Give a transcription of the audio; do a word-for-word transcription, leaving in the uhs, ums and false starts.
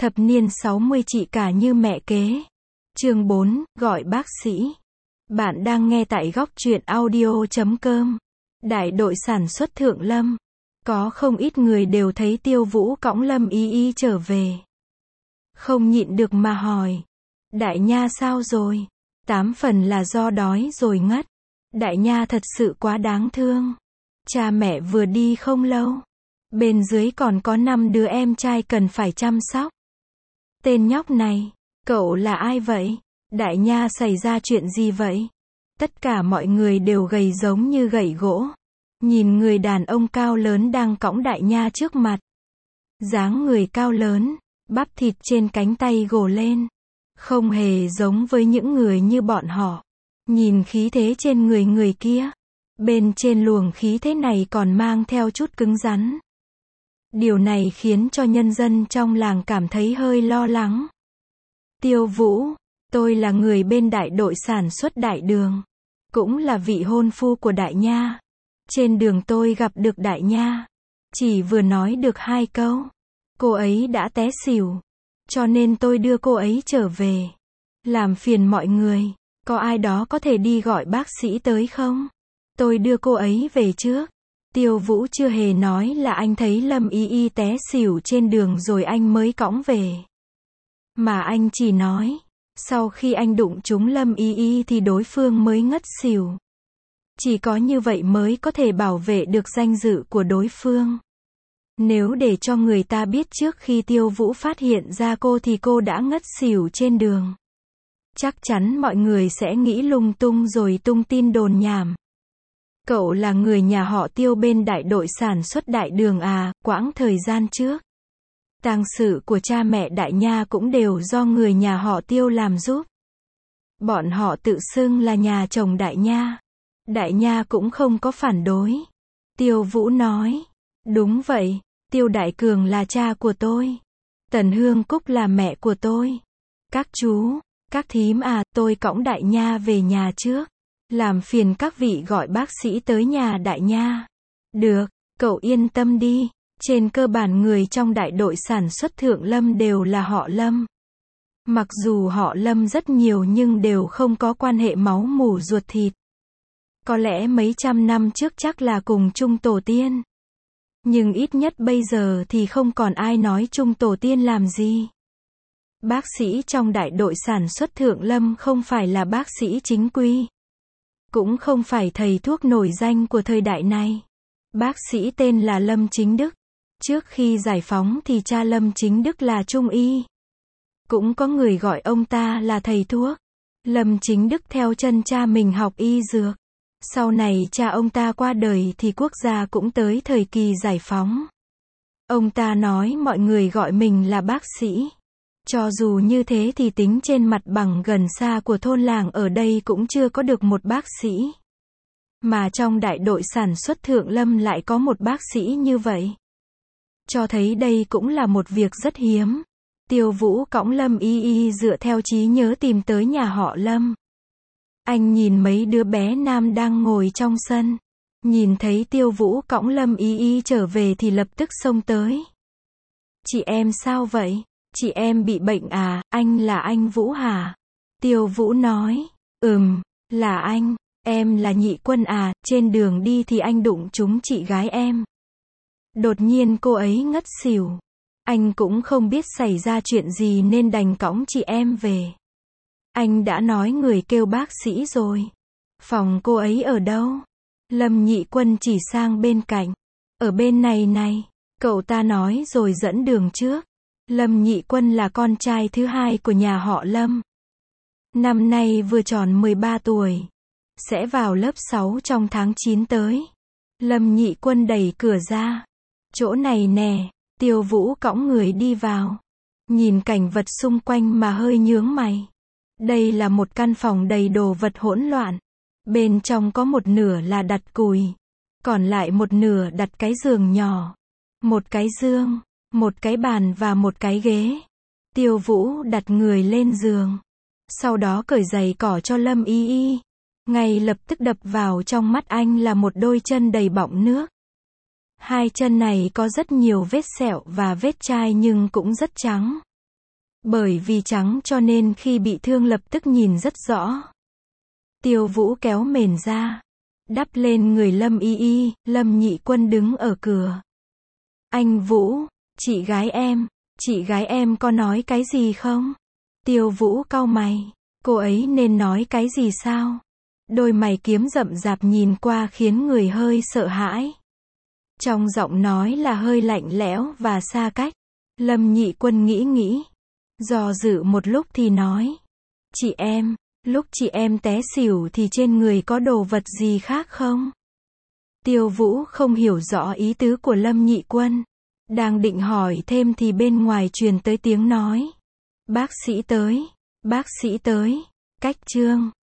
Thập niên sáu mươi chị cả như mẹ kế. Chương bốn, gọi bác sĩ. Bạn đang nghe tại góc truyện audio chấm com. Đại đội sản xuất Thượng Lâm. Có không ít người đều thấy Tiêu Vũ cõng Lâm Y Y trở về. Không nhịn được mà hỏi. Đại nha sao rồi? Tám phần là do đói rồi ngất. Đại nha thật sự quá đáng thương. Cha mẹ vừa đi không lâu. Bên dưới còn có năm đứa em trai cần phải chăm sóc. Tên nhóc này, cậu là ai vậy? Đại nha xảy ra chuyện gì vậy? Tất cả mọi người đều gầy giống như gậy gỗ. Nhìn người đàn ông cao lớn đang cõng đại nha trước mặt. Dáng người cao lớn, bắp thịt trên cánh tay gồ lên. Không hề giống với những người như bọn họ. Nhìn khí thế trên người người kia. Bên trên luồng khí thế này còn mang theo chút cứng rắn. Điều này khiến cho nhân dân trong làng cảm thấy hơi lo lắng. Tiêu Vũ, tôi là người bên đại đội sản xuất Đại Đường. Cũng là vị hôn phu của Đại Nha. Trên đường tôi gặp được Đại Nha. Chỉ vừa nói được hai câu. Cô ấy đã té xỉu. Cho nên tôi đưa cô ấy trở về. Làm phiền mọi người. Có ai đó có thể đi gọi bác sĩ tới không? Tôi đưa cô ấy về trước. Tiêu Vũ chưa hề nói là anh thấy Lâm Y Y té xỉu trên đường rồi anh mới cõng về. Mà anh chỉ nói, sau khi anh đụng trúng Lâm Y Y thì đối phương mới ngất xỉu. Chỉ có như vậy mới có thể bảo vệ được danh dự của đối phương. Nếu để cho người ta biết trước khi Tiêu Vũ phát hiện ra cô thì cô đã ngất xỉu trên đường. Chắc chắn mọi người sẽ nghĩ lung tung rồi tung tin đồn nhảm. Cậu là người nhà họ Tiêu bên đại đội sản xuất Đại Đường à? Quãng thời gian trước, tang sự của cha mẹ Đại Nha cũng đều do người nhà họ Tiêu làm giúp. Bọn họ tự xưng là nhà chồng Đại Nha. Đại Nha cũng không có phản đối. Tiêu Vũ nói, đúng vậy, Tiêu Đại Cường là cha của tôi. Tần Hương Cúc là mẹ của tôi. Các chú, các thím à, tôi cõng Đại Nha về nhà trước. Làm phiền các vị gọi bác sĩ tới nhà Đại Nha. Được, cậu yên tâm đi. Trên cơ bản người trong đại đội sản xuất Thượng Lâm đều là họ Lâm. Mặc dù họ Lâm rất nhiều nhưng đều không có quan hệ máu mủ ruột thịt. Có lẽ mấy trăm năm trước chắc là cùng chung tổ tiên. Nhưng ít nhất bây giờ thì không còn ai nói chung tổ tiên làm gì. Bác sĩ trong đại đội sản xuất Thượng Lâm không phải là bác sĩ chính quy. Cũng không phải thầy thuốc nổi danh của thời đại này. Bác sĩ tên là Lâm Chính Đức. Trước khi giải phóng thì cha Lâm Chính Đức là trung y. Cũng có người gọi ông ta là thầy thuốc. Lâm Chính Đức theo chân cha mình học y dược. Sau này cha ông ta qua đời thì quốc gia cũng tới thời kỳ giải phóng. Ông ta nói mọi người gọi mình là bác sĩ. Cho dù như thế thì tính trên mặt bằng gần xa của thôn làng ở đây cũng chưa có được một bác sĩ. Mà trong đại đội sản xuất Thượng Lâm lại có một bác sĩ như vậy. Cho thấy đây cũng là một việc rất hiếm. Tiêu Vũ cõng Lâm Y Y dựa theo trí nhớ tìm tới nhà họ Lâm. Anh nhìn mấy đứa bé nam đang ngồi trong sân. Nhìn thấy Tiêu Vũ cõng Lâm Y Y trở về thì lập tức xông tới. Chị em sao vậy? Chị em bị bệnh à? Anh là anh Vũ hả? Tiêu Vũ nói, ừm, là anh, em là Nhị Quân à, trên đường đi thì anh đụng trúng chị gái em. Đột nhiên cô ấy ngất xỉu. Anh cũng không biết xảy ra chuyện gì nên đành cõng chị em về. Anh đã nói người kêu bác sĩ rồi. Phòng cô ấy ở đâu? Lâm Nhị Quân chỉ sang bên cạnh. Ở bên này này, cậu ta nói rồi dẫn đường trước. Lâm Nhị Quân là con trai thứ hai của nhà họ Lâm. Năm nay vừa tròn mười ba tuổi. Sẽ vào lớp sáu trong tháng chín tới. Lâm Nhị Quân đẩy cửa ra. Chỗ này nè, Tiêu Vũ cõng người đi vào. Nhìn cảnh vật xung quanh mà hơi nhướng mày. Đây là một căn phòng đầy đồ vật hỗn loạn. Bên trong có một nửa là đặt cùi. Còn lại một nửa đặt cái giường nhỏ. Một cái giường. Một cái bàn và một cái ghế. Tiêu Vũ đặt người lên giường. Sau đó cởi giày cỏ cho Lâm Y Y. Ngay lập tức đập vào trong mắt anh là một đôi chân đầy bọng nước. Hai chân này có rất nhiều vết sẹo và vết chai nhưng cũng rất trắng. Bởi vì trắng cho nên khi bị thương lập tức nhìn rất rõ. Tiêu Vũ kéo mền ra, đắp lên người Lâm Y Y, Lâm Nhị Quân đứng ở cửa. Anh Vũ, chị gái em, chị gái em có nói cái gì không? Tiêu Vũ cau mày, cô ấy nên nói cái gì sao? Đôi mày kiếm rậm rạp nhìn qua khiến người hơi sợ hãi. Trong giọng nói là hơi lạnh lẽo và xa cách. Lâm Nhị Quân nghĩ nghĩ, dò dự một lúc thì nói. Chị em, lúc chị em té xỉu thì trên người có đồ vật gì khác không? Tiêu Vũ không hiểu rõ ý tứ của Lâm Nhị Quân. Đang định hỏi thêm thì bên ngoài truyền tới tiếng nói. Bác sĩ tới, bác sĩ tới, cách chương.